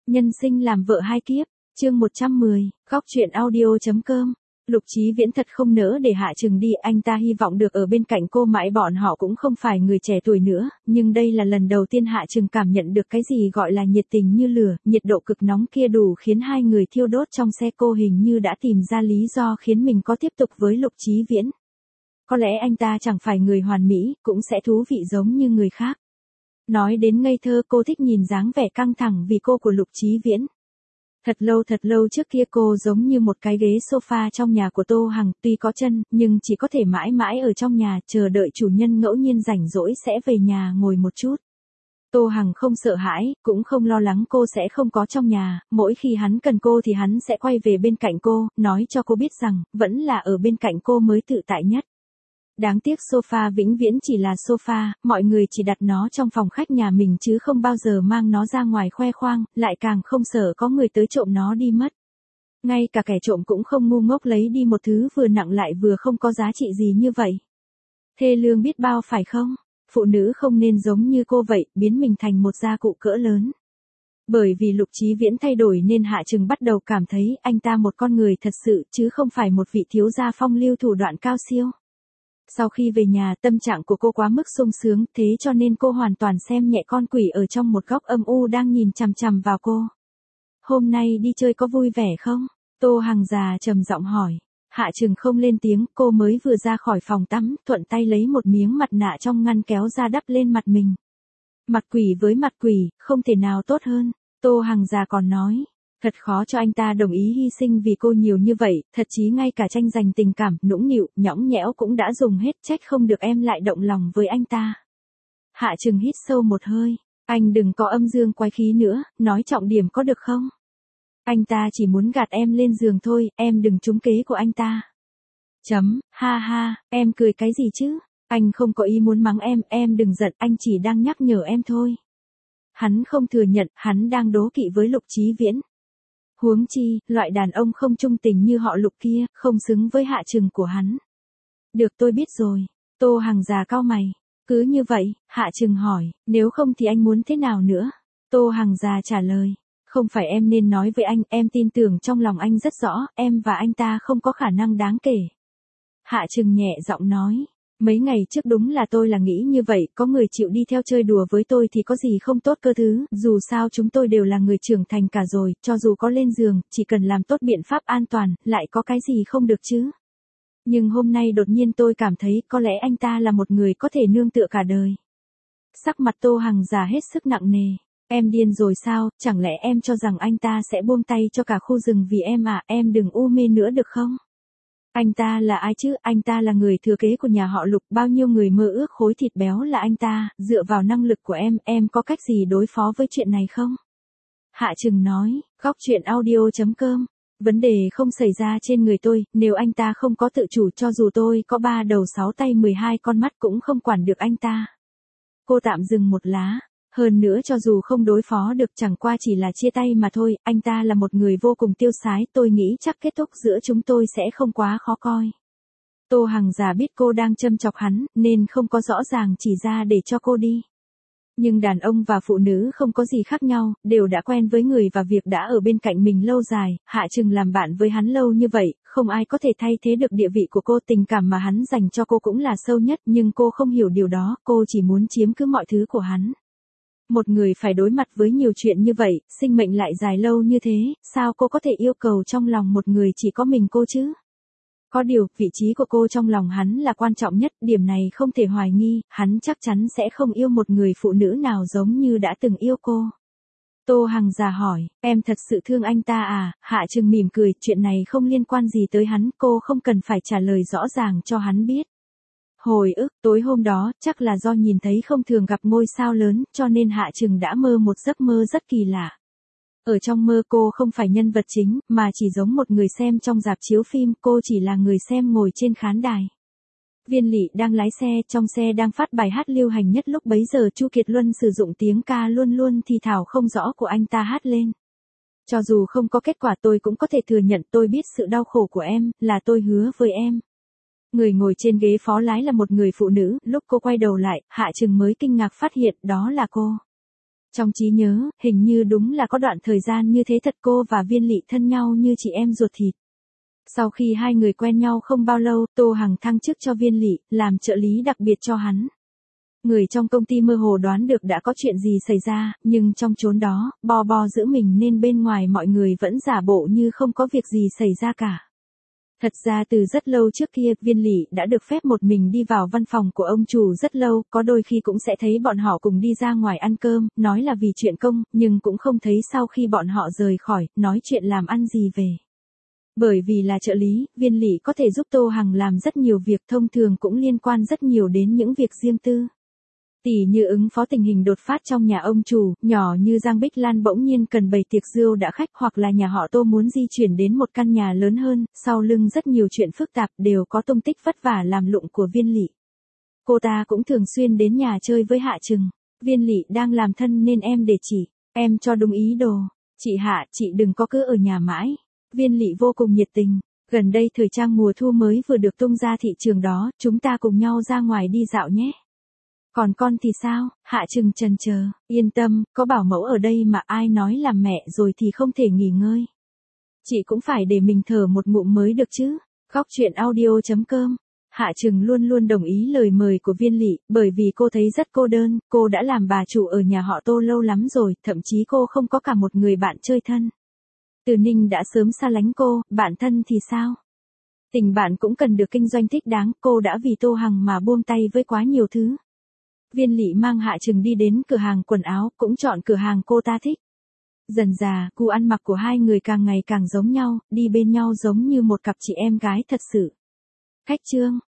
Nhân sinh làm vợ hai kiếp, chương 110, góc truyện audio.com. Lục Chí Viễn thật không nỡ để Hạ Trừng đi, anh ta hy vọng được ở bên cạnh cô mãi, bọn họ cũng không phải người trẻ tuổi nữa, nhưng đây là lần đầu tiên Hạ Trừng cảm nhận được cái gì gọi là nhiệt tình như lửa, nhiệt độ cực nóng kia đủ khiến hai người thiêu đốt trong xe. Cô hình như đã tìm ra lý do khiến mình có tiếp tục với Lục Chí Viễn. Có lẽ anh ta chẳng phải người hoàn mỹ, cũng sẽ thú vị giống như người khác. Nói đến ngây thơ, cô thích nhìn dáng vẻ căng thẳng vì cô của Lục Chí Viễn. Thật lâu trước kia cô giống như một cái ghế sofa trong nhà của Tô Hằng, tuy có chân, nhưng chỉ có thể mãi mãi ở trong nhà, chờ đợi chủ nhân ngẫu nhiên rảnh rỗi sẽ về nhà ngồi một chút. Tô Hằng không sợ hãi, cũng không lo lắng cô sẽ không có trong nhà, mỗi khi hắn cần cô thì hắn sẽ quay về bên cạnh cô, nói cho cô biết rằng, vẫn là ở bên cạnh cô mới tự tại nhất. Đáng tiếc sofa vĩnh viễn chỉ là sofa, mọi người chỉ đặt nó trong phòng khách nhà mình chứ không bao giờ mang nó ra ngoài khoe khoang, lại càng không sợ có người tới trộm nó đi mất. Ngay cả kẻ trộm cũng không ngu ngốc lấy đi một thứ vừa nặng lại vừa không có giá trị gì như vậy. Thê lương biết bao phải không? Phụ nữ không nên giống như cô vậy, biến mình thành một gia cụ cỡ lớn. Bởi vì Lục Chí Viễn thay đổi nên Hạ Trừng bắt đầu cảm thấy anh ta một con người thật sự chứ không phải một vị thiếu gia phong lưu thủ đoạn cao siêu. Sau khi về nhà, tâm trạng của cô quá mức sung sướng, thế cho nên cô hoàn toàn xem nhẹ con quỷ ở trong một góc âm u đang nhìn chằm chằm vào cô. Hôm nay đi chơi có vui vẻ không? Tô Hằng già trầm giọng hỏi. Hạ Trừng không lên tiếng, cô mới vừa ra khỏi phòng tắm, thuận tay lấy một miếng mặt nạ trong ngăn kéo ra đắp lên mặt mình. Mặt quỷ với mặt quỷ, không thể nào tốt hơn. Tô Hằng già còn nói. Thật khó cho anh ta đồng ý hy sinh vì cô nhiều như vậy, thật chí ngay cả tranh giành tình cảm, nũng nịu, nhõng nhẽo cũng đã dùng hết, trách không được em lại động lòng với anh ta. Hạ Trừng hít sâu một hơi, anh đừng có âm dương quái khí nữa, nói trọng điểm có được không? Anh ta chỉ muốn gạt em lên giường thôi, em đừng trúng kế của anh ta. Ha ha, em cười cái gì chứ? Anh không có ý muốn mắng em đừng giận, anh chỉ đang nhắc nhở em thôi. Hắn không thừa nhận, hắn đang đố kỵ với Lục Chí Viễn. Huống chi, loại đàn ông không trung tình như họ Lục kia, không xứng với Hạ Trừng của hắn. Được, tôi biết rồi. Tô Hằng già cau mày. Cứ như vậy, Hạ Trừng hỏi, nếu không thì anh muốn thế nào nữa? Tô Hằng già trả lời, không phải em nên nói với anh, em tin tưởng trong lòng anh rất rõ, em và anh ta không có khả năng đáng kể. Hạ Trừng nhẹ giọng nói. Mấy ngày trước đúng là tôi là nghĩ như vậy, có người chịu đi theo chơi đùa với tôi thì có gì không tốt cơ thứ, dù sao chúng tôi đều là người trưởng thành cả rồi, cho dù có lên giường, chỉ cần làm tốt biện pháp an toàn, lại có cái gì không được chứ. Nhưng hôm nay đột nhiên tôi cảm thấy có lẽ anh ta là một người có thể nương tựa cả đời. Sắc mặt Tô Hằng già hết sức nặng nề. Em điên rồi sao, chẳng lẽ em cho rằng anh ta sẽ buông tay cho cả khu rừng vì em à, em đừng u mê nữa được không? Anh ta là ai chứ, anh ta là người thừa kế của nhà họ Lục, bao nhiêu người mơ ước khối thịt béo là anh ta, dựa vào năng lực của em có cách gì đối phó với chuyện này không? Hạ Trừng nói, góc truyện audio.com, vấn đề không xảy ra trên người tôi, nếu anh ta không có tự chủ cho dù tôi có 3 đầu 6 tay 12 con mắt cũng không quản được anh ta. Cô tạm dừng một lá. Hơn nữa cho dù không đối phó được chẳng qua chỉ là chia tay mà thôi, anh ta là một người vô cùng tiêu sái, tôi nghĩ chắc kết thúc giữa chúng tôi sẽ không quá khó coi. Tô Hằng già biết cô đang châm chọc hắn, nên không có rõ ràng chỉ ra để cho cô đi. Nhưng đàn ông và phụ nữ không có gì khác nhau, đều đã quen với người và việc đã ở bên cạnh mình lâu dài, Hạ Trừng làm bạn với hắn lâu như vậy, không ai có thể thay thế được địa vị của cô, tình cảm mà hắn dành cho cô cũng là sâu nhất, nhưng cô không hiểu điều đó, cô chỉ muốn chiếm cứ mọi thứ của hắn. Một người phải đối mặt với nhiều chuyện như vậy, sinh mệnh lại dài lâu như thế, sao cô có thể yêu cầu trong lòng một người chỉ có mình cô chứ? Có điều, vị trí của cô trong lòng hắn là quan trọng nhất, điểm này không thể hoài nghi, hắn chắc chắn sẽ không yêu một người phụ nữ nào giống như đã từng yêu cô. Tô Hằng già hỏi, em thật sự thương anh ta à? Hạ Trừng mỉm cười, chuyện này không liên quan gì tới hắn, cô không cần phải trả lời rõ ràng cho hắn biết. Hồi ức, tối hôm đó, chắc là do nhìn thấy không thường gặp ngôi sao lớn, cho nên Hạ Trừng đã mơ một giấc mơ rất kỳ lạ. Ở trong mơ cô không phải nhân vật chính, mà chỉ giống một người xem trong rạp chiếu phim, cô chỉ là người xem ngồi trên khán đài. Viên Lị đang lái xe, trong xe đang phát bài hát lưu hành nhất lúc bấy giờ, Chu Kiệt Luân sử dụng tiếng ca luôn luôn thì thảo không rõ của anh ta hát lên. Cho dù không có kết quả tôi cũng có thể thừa nhận tôi biết sự đau khổ của em, là tôi hứa với em. Người ngồi trên ghế phó lái là một người phụ nữ, lúc cô quay đầu lại, Hạ Trừng mới kinh ngạc phát hiện đó là cô. Trong trí nhớ, hình như đúng là có đoạn thời gian như thế thật, cô và Viên Lị thân nhau như chị em ruột thịt. Sau khi hai người quen nhau không bao lâu, Tô Hằng thăng chức cho Viên Lị, làm trợ lý đặc biệt cho hắn. Người trong công ty mơ hồ đoán được đã có chuyện gì xảy ra, nhưng trong chốn đó, Bo Bo giữ mình nên bên ngoài mọi người vẫn giả bộ như không có việc gì xảy ra cả. Thật ra từ rất lâu trước kia, Viên Lị đã được phép một mình đi vào văn phòng của ông chủ rất lâu, có đôi khi cũng sẽ thấy bọn họ cùng đi ra ngoài ăn cơm, nói là vì chuyện công, nhưng cũng không thấy sau khi bọn họ rời khỏi, nói chuyện làm ăn gì về. Bởi vì là trợ lý, Viên Lị có thể giúp Tô Hằng làm rất nhiều việc, thông thường cũng liên quan rất nhiều đến những việc riêng tư. Tỉ như ứng phó tình hình đột phát trong nhà ông chủ, nhỏ như Giang Bích Lan bỗng nhiên cần bày tiệc rượu đã khách, hoặc là nhà họ Tô muốn di chuyển đến một căn nhà lớn hơn, sau lưng rất nhiều chuyện phức tạp đều có tung tích vất vả làm lụng của Viên Lị. Cô ta cũng thường xuyên đến nhà chơi với Hạ Trừng. Viên Lị đang làm thân nên em để chỉ, em cho đúng ý đồ. Chị Hạ, chị đừng có cứ ở nhà mãi. Viên Lị vô cùng nhiệt tình. Gần đây thời trang mùa thu mới vừa được tung ra thị trường đó, chúng ta cùng nhau ra ngoài đi dạo nhé. Còn con thì sao? Hạ Trừng chần chờ, yên tâm, có bảo mẫu ở đây mà, ai nói làm mẹ rồi thì không thể nghỉ ngơi. Chị cũng phải để mình thở một ngụm mới được chứ. Góc truyện audio.com. Hạ Trừng luôn luôn đồng ý lời mời của Viên Lị, bởi vì cô thấy rất cô đơn, cô đã làm bà chủ ở nhà họ Tô lâu lắm rồi, thậm chí cô không có cả một người bạn chơi thân. Từ Ninh đã sớm xa lánh cô, bạn thân thì sao? Tình bạn cũng cần được kinh doanh thích đáng, cô đã vì Tô Hằng mà buông tay với quá nhiều thứ. Viên Lị mang Hạ Trừng đi đến cửa hàng quần áo, cũng chọn cửa hàng cô ta thích. Dần dà, gu ăn mặc của hai người càng ngày càng giống nhau, đi bên nhau giống như một cặp chị em gái thật sự. Khách trương.